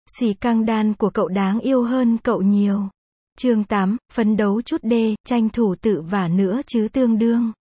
Xì căng đan của cậu đáng yêu hơn cậu nhiều. Chương 8, phấn đấu chút đê, tranh thủ tự vả nữa chứ tương đương.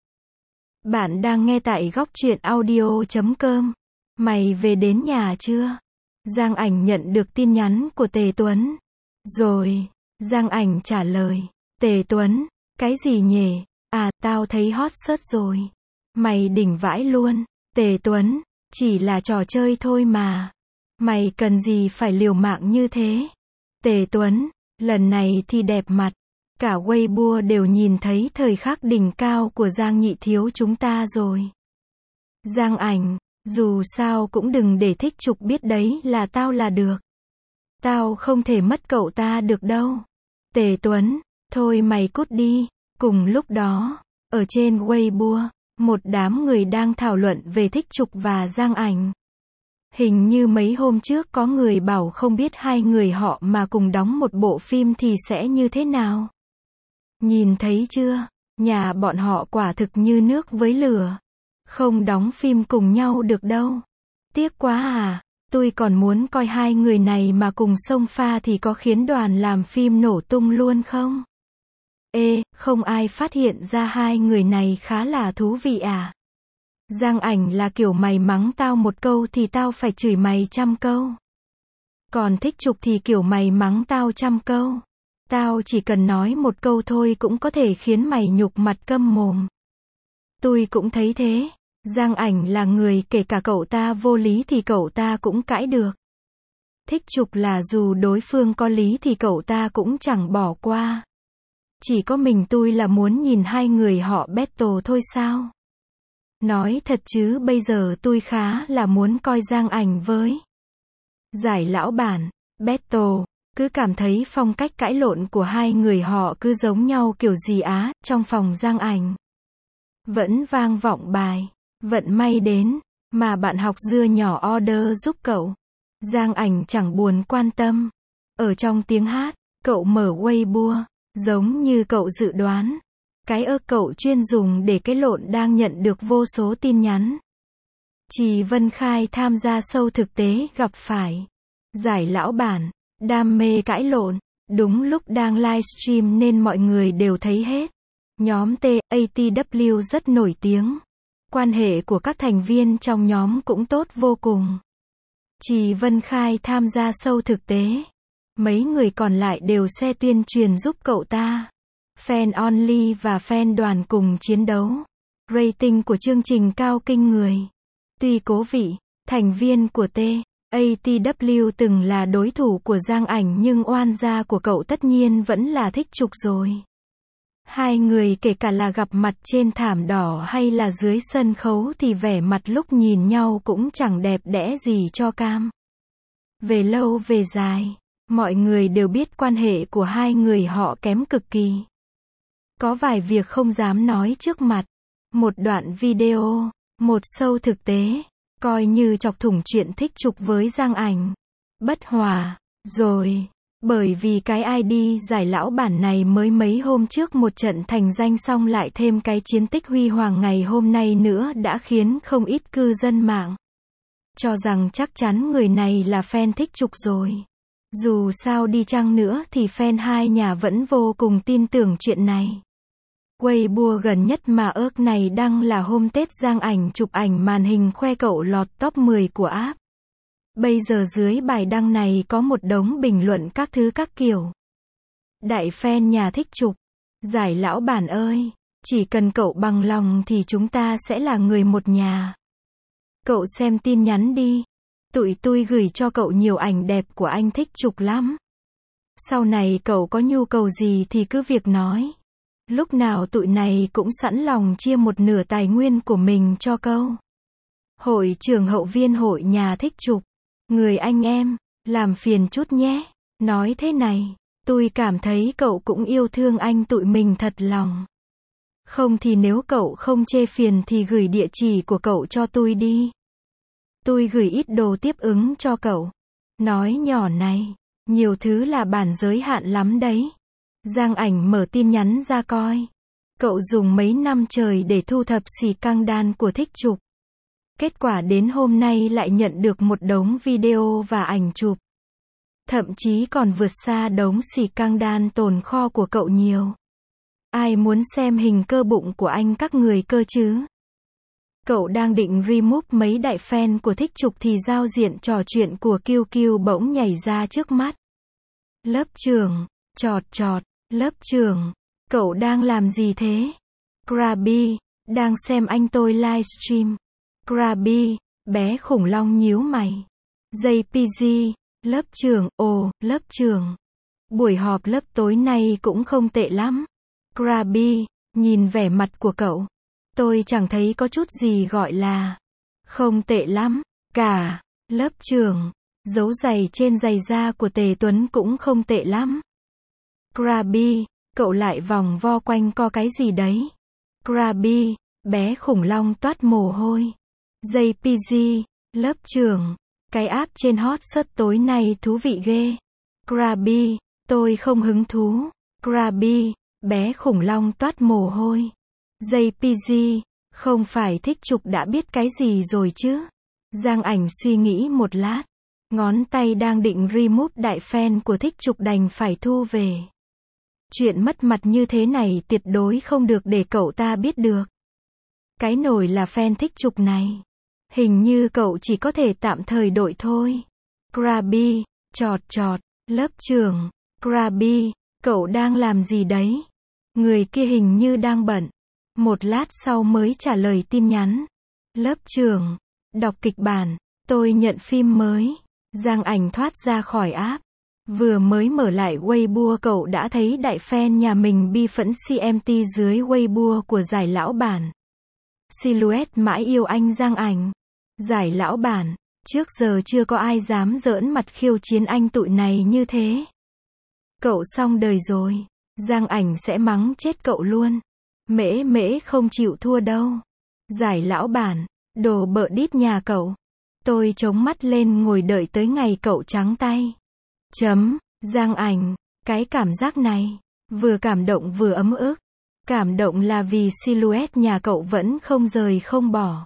Bạn đang nghe tại góc truyện audio.com. Mày về đến nhà chưa? Giang Ảnh nhận được tin nhắn của Tề Tuấn. Rồi, Giang Ảnh trả lời. Tề Tuấn, cái gì nhỉ? À, tao thấy hot search rồi. Mày đỉnh vãi luôn. Tề Tuấn, chỉ là trò chơi thôi mà. Mày cần gì phải liều mạng như thế? Tề Tuấn, lần này thì đẹp mặt. Cả Weibo đều nhìn thấy thời khắc đỉnh cao của Giang nhị thiếu chúng ta rồi. Giang Ảnh, dù sao cũng đừng để Thích Trục biết đấy là tao là được. Tao không thể mất cậu ta được đâu. Tề Tuấn, thôi mày cút đi. Cùng lúc đó, ở trên Weibo, một đám người đang thảo luận về Thích Trục và Giang Ảnh. Hình như mấy hôm trước có người bảo không biết hai người họ mà cùng đóng một bộ phim thì sẽ như thế nào. Nhìn thấy chưa, nhà bọn họ quả thực như nước với lửa. Không đóng phim cùng nhau được đâu. Tiếc quá à, tôi còn muốn coi hai người này mà cùng xông pha thì có khiến đoàn làm phim nổ tung luôn không? Ê, không ai phát hiện ra hai người này khá là thú vị à? Giang Ảnh là kiểu mày mắng tao một câu thì tao phải chửi mày 100 câu. Còn Thích Trục thì kiểu mày mắng tao 100 câu. Tao chỉ cần nói một câu thôi cũng có thể khiến mày nhục mặt câm mồm. Tôi cũng thấy thế. Giang Ảnh là người kể cả cậu ta vô lý thì cậu ta cũng cãi được. Thích Trục là dù đối phương có lý thì cậu ta cũng chẳng bỏ qua. Chỉ có mình tôi là muốn nhìn hai người họ battle thôi sao? Nói thật chứ bây giờ tôi khá là muốn coi Giang Ảnh với Giải Lão Bản, battle, cứ cảm thấy phong cách cãi lộn của hai người họ cứ giống nhau kiểu gì á, trong phòng Giang Ảnh. Vẫn vang vọng bài, vận may đến, mà bạn học dưa nhỏ order giúp cậu. Giang Ảnh chẳng buồn quan tâm. Ở trong tiếng hát, cậu mở Weibo, giống như cậu dự đoán. Cái cậu chuyên dùng để cái lộn đang nhận được vô số tin nhắn. Trì Vân Khai tham gia show thực tế gặp phải Giải Lão Bản, đam mê cãi lộn, đúng lúc đang livestream nên mọi người đều thấy hết. Nhóm TATW rất nổi tiếng. Quan hệ của các thành viên trong nhóm cũng tốt vô cùng. Trì Vân Khai tham gia show thực tế. Mấy người còn lại đều xe tuyên truyền giúp cậu ta. Fan only và fan đoàn cùng chiến đấu. Rating của chương trình cao kinh người. Tuy cố vị, thành viên của TATW từng là đối thủ của Giang Ảnh nhưng oan gia của cậu tất nhiên vẫn là Thích Trục rồi. Hai người kể cả là gặp mặt trên thảm đỏ hay là dưới sân khấu thì vẻ mặt lúc nhìn nhau cũng chẳng đẹp đẽ gì cho cam. Về lâu về dài, mọi người đều biết quan hệ của hai người họ kém cực kỳ. Có vài việc không dám nói trước mặt. Một đoạn video, một show thực tế, coi như chọc thủng chuyện Thích Trục với Giang Ảnh. Bất hòa, rồi. Bởi vì cái ID Giải Lão Bản này mới mấy hôm trước một trận thành danh xong lại thêm cái chiến tích huy hoàng ngày hôm nay nữa đã khiến không ít cư dân mạng cho rằng chắc chắn người này là fan Thích Trục rồi. Dù sao đi chăng nữa thì fan hai nhà vẫn vô cùng tin tưởng chuyện này. Weibo gần nhất mà này đăng là hôm Tết Giang Ảnh chụp ảnh màn hình khoe cậu lọt top 10 của app. Bây giờ dưới bài đăng này có một đống bình luận các thứ các kiểu. Đại fan nhà Thích Trục. Giải Lão Bản ơi, chỉ cần cậu bằng lòng thì chúng ta sẽ là người một nhà. Cậu xem tin nhắn đi. Tụi tôi gửi cho cậu nhiều ảnh đẹp của anh Thích Trục lắm. Sau này cậu có nhu cầu gì thì cứ việc nói. Lúc nào tụi này cũng sẵn lòng chia một nửa tài nguyên của mình cho cậu. Hội trưởng hậu viên hội nhà Thích Trục. Người anh em, làm phiền chút nhé. Nói thế này, tôi cảm thấy cậu cũng yêu thương anh tụi mình thật lòng. Không thì nếu cậu không chê phiền thì gửi địa chỉ của cậu cho tôi đi. Tôi gửi ít đồ tiếp ứng cho cậu. Nói nhỏ này, nhiều thứ là bản giới hạn lắm đấy. Giang Ảnh mở tin nhắn ra coi. Cậu dùng mấy năm trời để thu thập xì căng đan của Thích Trục. Kết quả đến hôm nay lại nhận được một đống video và ảnh chụp. Thậm chí còn vượt xa đống xì căng đan tồn kho của cậu nhiều. Ai muốn xem hình cơ bụng của anh các người cơ chứ? Cậu đang định remove mấy đại fan của Thích Trục thì giao diện trò chuyện của QQ bỗng nhảy ra trước mắt. Lớp trưởng, chọt, lớp trưởng, cậu đang làm gì thế? Krabi, đang xem anh tôi livestream. Krabi, bé khủng long nhíu mày. JPG, lớp trưởng, ồ, lớp trưởng. Buổi họp lớp tối nay cũng không tệ lắm. Krabi, nhìn vẻ mặt của cậu. Tôi chẳng thấy có chút gì gọi là không tệ lắm cả. Lớp trưởng, dấu giày trên giày da của Tề Tuấn cũng không tệ lắm. Krabi, cậu lại vòng vo quanh co cái gì đấy? Krabi, bé khủng long toát mồ hôi. JPG, lớp trưởng, cái app trên hot search tối nay thú vị ghê. Krabi, tôi không hứng thú. Krabi, bé khủng long toát mồ hôi. JPG, không phải Thích Trục đã biết cái gì rồi chứ? Giang Ảnh suy nghĩ một lát. Ngón tay đang định remove đại fan của Thích Trục đành phải thu về. Chuyện mất mặt như thế này tuyệt đối không được để cậu ta biết được. Cái nổi là fan Thích Trục này. Hình như cậu chỉ có thể tạm thời đội thôi. Krabi, chọt, lớp trưởng. Krabi, cậu đang làm gì đấy? Người kia hình như đang bận. Một lát sau mới trả lời tin nhắn. Lớp trưởng, đọc kịch bản, tôi nhận phim mới. Giang Ảnh thoát ra khỏi app. Vừa mới mở lại Weibo cậu đã thấy đại fan nhà mình bi phẫn CMT dưới Weibo của giải lão bản. Silhouette mãi yêu anh Giang Ảnh. Giải lão bản, trước giờ chưa có ai dám giỡn mặt khiêu chiến anh tụi này như thế. Cậu xong đời rồi. Giang Ảnh sẽ mắng chết cậu luôn. Mễ không chịu thua đâu. Giải lão bản, đồ bợ đít nhà cậu. Tôi chống mắt lên ngồi đợi tới ngày cậu trắng tay. Giang Ảnh, cái cảm giác này, vừa cảm động vừa ấm ức. Cảm động là vì silhouette nhà cậu vẫn không rời không bỏ.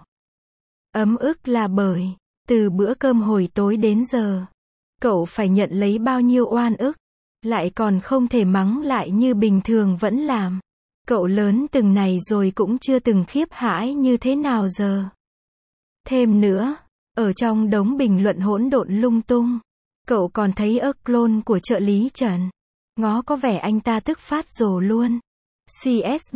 Ấm ức là bởi, từ bữa cơm hồi tối đến giờ, cậu phải nhận lấy bao nhiêu oan ức, lại còn không thể mắng lại như bình thường vẫn làm. Cậu lớn từng này rồi cũng chưa từng khiếp hãi như thế nào giờ. Thêm nữa, ở trong đống bình luận hỗn độn lung tung, cậu còn thấy clone của trợ lý Trần. Ngó có vẻ anh ta tức phát rồ luôn. CS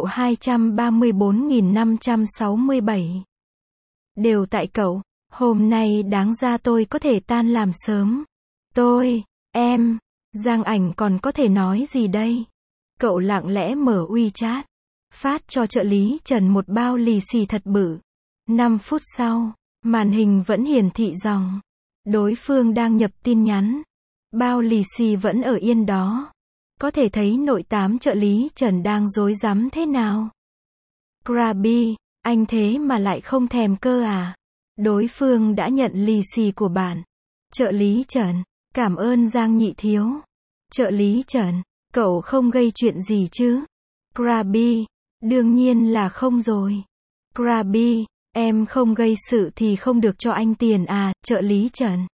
1.234.567. Đều tại cậu, hôm nay đáng ra tôi có thể tan làm sớm. Em, Giang Ảnh còn có thể nói gì đây? Cậu lặng lẽ mở WeChat, phát cho trợ lý Trần một bao lì xì thật bự. 5 phút sau, màn hình vẫn hiển thị dòng. Đối phương đang nhập tin nhắn. Bao lì xì vẫn ở yên đó. Có thể thấy nội tám trợ lý Trần đang rối rắm thế nào. Krabi, anh thế mà lại không thèm cơ à? Đối phương đã nhận lì xì của bạn. Trợ lý Trần, cảm ơn Giang nhị thiếu. Trợ lý Trần, cậu không gây chuyện gì chứ? Krabi, đương nhiên là không rồi. Krabi, em không gây sự thì không được cho anh tiền à? Trợ lý Trần,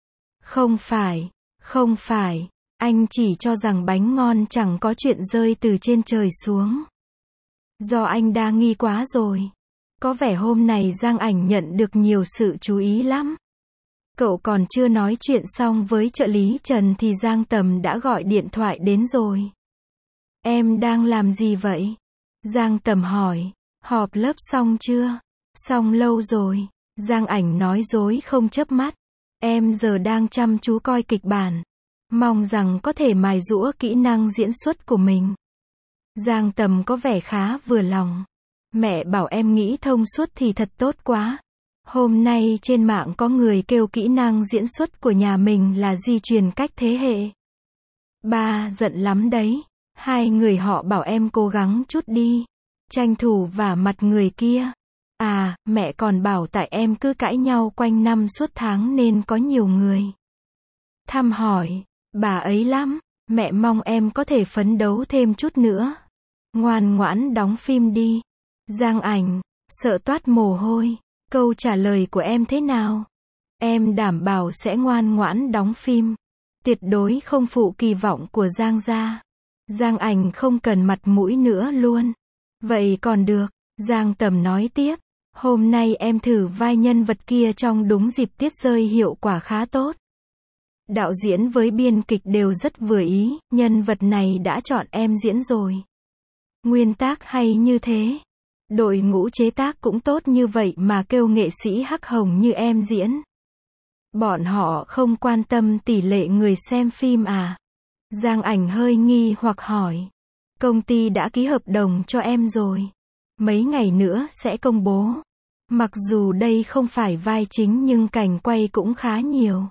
không phải, anh chỉ cho rằng bánh ngon chẳng có chuyện rơi từ trên trời xuống. Do anh đa nghi quá rồi. Có vẻ hôm này Giang Ảnh nhận được nhiều sự chú ý lắm. Cậu còn chưa nói chuyện xong với trợ lý Trần thì Giang Tầm đã gọi điện thoại đến rồi. Em đang làm gì vậy? Giang Tầm hỏi. Họp lớp xong chưa? Xong lâu rồi. Giang Ảnh nói dối không chớp mắt. Em giờ đang chăm chú coi kịch bản. Mong rằng có thể mài giũa kỹ năng diễn xuất của mình. Giang Tầm có vẻ khá vừa lòng. Mẹ bảo em nghĩ thông suốt thì thật tốt quá. Hôm nay trên mạng có người kêu kỹ năng diễn xuất của nhà mình là di truyền cách thế hệ. Ba giận lắm đấy. Hai người họ bảo em cố gắng chút đi. Tranh thủ vả mặt người kia. À, mẹ còn bảo tại em cứ cãi nhau quanh năm suốt tháng nên có nhiều người thăm hỏi. Bà ấy lắm. Mẹ mong em có thể phấn đấu thêm chút nữa. Ngoan ngoãn đóng phim đi. Giang Ảnh, sợ toát mồ hôi. Câu trả lời của em thế nào? Em đảm bảo sẽ ngoan ngoãn đóng phim. Tuyệt đối không phụ kỳ vọng của Giang gia. Giang Ảnh không cần mặt mũi nữa luôn. Vậy còn được, Giang Tầm nói tiếp. Hôm nay em thử vai nhân vật kia trong Đúng dịp tuyết rơi hiệu quả khá tốt. Đạo diễn với biên kịch đều rất vừa ý, nhân vật này đã chọn em diễn rồi. Nguyên tác hay như thế. Đội ngũ chế tác cũng tốt như vậy mà kêu nghệ sĩ hắc hồng như em diễn. Bọn họ không quan tâm tỷ lệ người xem phim à? Giang Ảnh hơi nghi hoặc hỏi. Công ty đã ký hợp đồng cho em rồi. Mấy ngày nữa sẽ công bố. Mặc dù đây không phải vai chính nhưng cảnh quay cũng khá nhiều.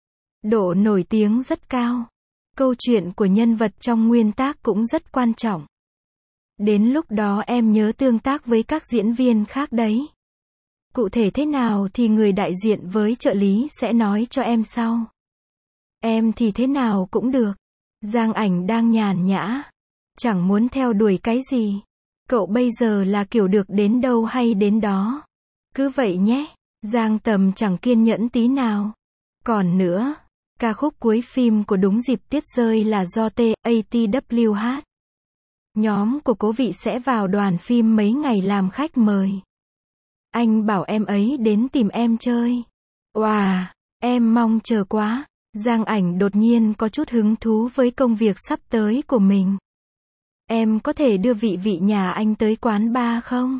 Độ nổi tiếng rất cao. Câu chuyện của nhân vật trong nguyên tác cũng rất quan trọng. Đến lúc đó em nhớ tương tác với các diễn viên khác đấy. Cụ thể thế nào thì người đại diện với trợ lý sẽ nói cho em sau. Em thì thế nào cũng được. Giang Ảnh đang nhàn nhã. Chẳng muốn theo đuổi cái gì. Cậu bây giờ là kiểu được đến đâu hay đến đó. Cứ vậy nhé. Giang Tầm chẳng kiên nhẫn tí nào. Còn nữa, ca khúc cuối phim của Đúng dịp tuyết rơi là do TATW hát. Nhóm của Cố Vị sẽ vào đoàn phim mấy ngày làm khách mời. Anh bảo em ấy đến tìm em chơi. Wow, em mong chờ quá. Giang Ảnh đột nhiên có chút hứng thú với công việc sắp tới của mình. Em có thể đưa vị nhà anh tới quán bar không?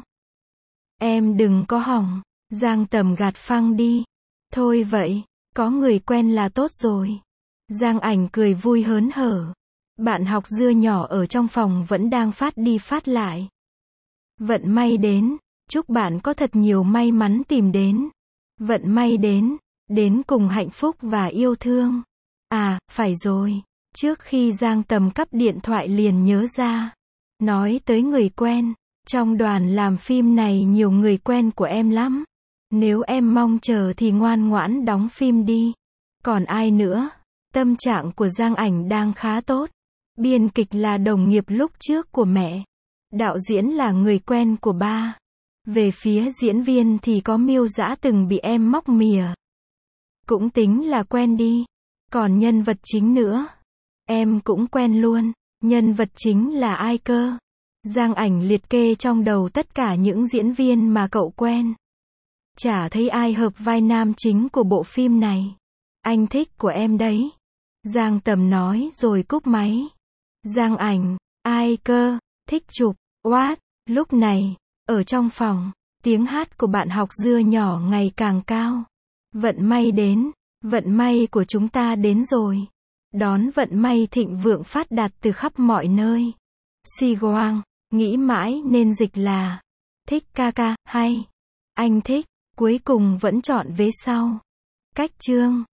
Em đừng có hỏng. Giang Tầm gạt phăng đi. Thôi vậy, có người quen là tốt rồi. Giang Ảnh cười vui hớn hở. Bạn học dưa nhỏ ở trong phòng vẫn đang phát đi phát lại. Vận may đến. Chúc bạn có thật nhiều may mắn tìm đến. Vận may đến cùng hạnh phúc và yêu thương. À, phải rồi. Trước khi Giang Tầm cắp điện thoại liền nhớ ra. Nói tới người quen. Trong đoàn làm phim này nhiều người quen của em lắm. Nếu em mong chờ thì ngoan ngoãn đóng phim đi. Còn ai nữa? Tâm trạng của Giang Ảnh đang khá tốt. Biên kịch là đồng nghiệp lúc trước của mẹ. Đạo diễn là người quen của ba. Về phía diễn viên thì có Miêu Dã từng bị em móc mỉa. Cũng tính là quen đi. Còn nhân vật chính nữa. Em cũng quen luôn. Nhân vật chính là ai cơ? Giang Ảnh liệt kê trong đầu tất cả những diễn viên mà cậu quen. Chả thấy ai hợp vai nam chính của bộ phim này. Anh thích của em đấy. Giang Tầm nói rồi cúp máy. Giang Ảnh, ai cơ? Thích chụp. What? Lúc này, ở trong phòng, tiếng hát của bạn học dưa nhỏ ngày càng cao. Vận may đến. Vận may của chúng ta đến rồi. Đón vận may thịnh vượng phát đạt từ khắp mọi nơi. Si Goang, nghĩ mãi nên dịch là thích ca ca, hay. Anh thích, cuối cùng vẫn chọn vế sau. Cách chương.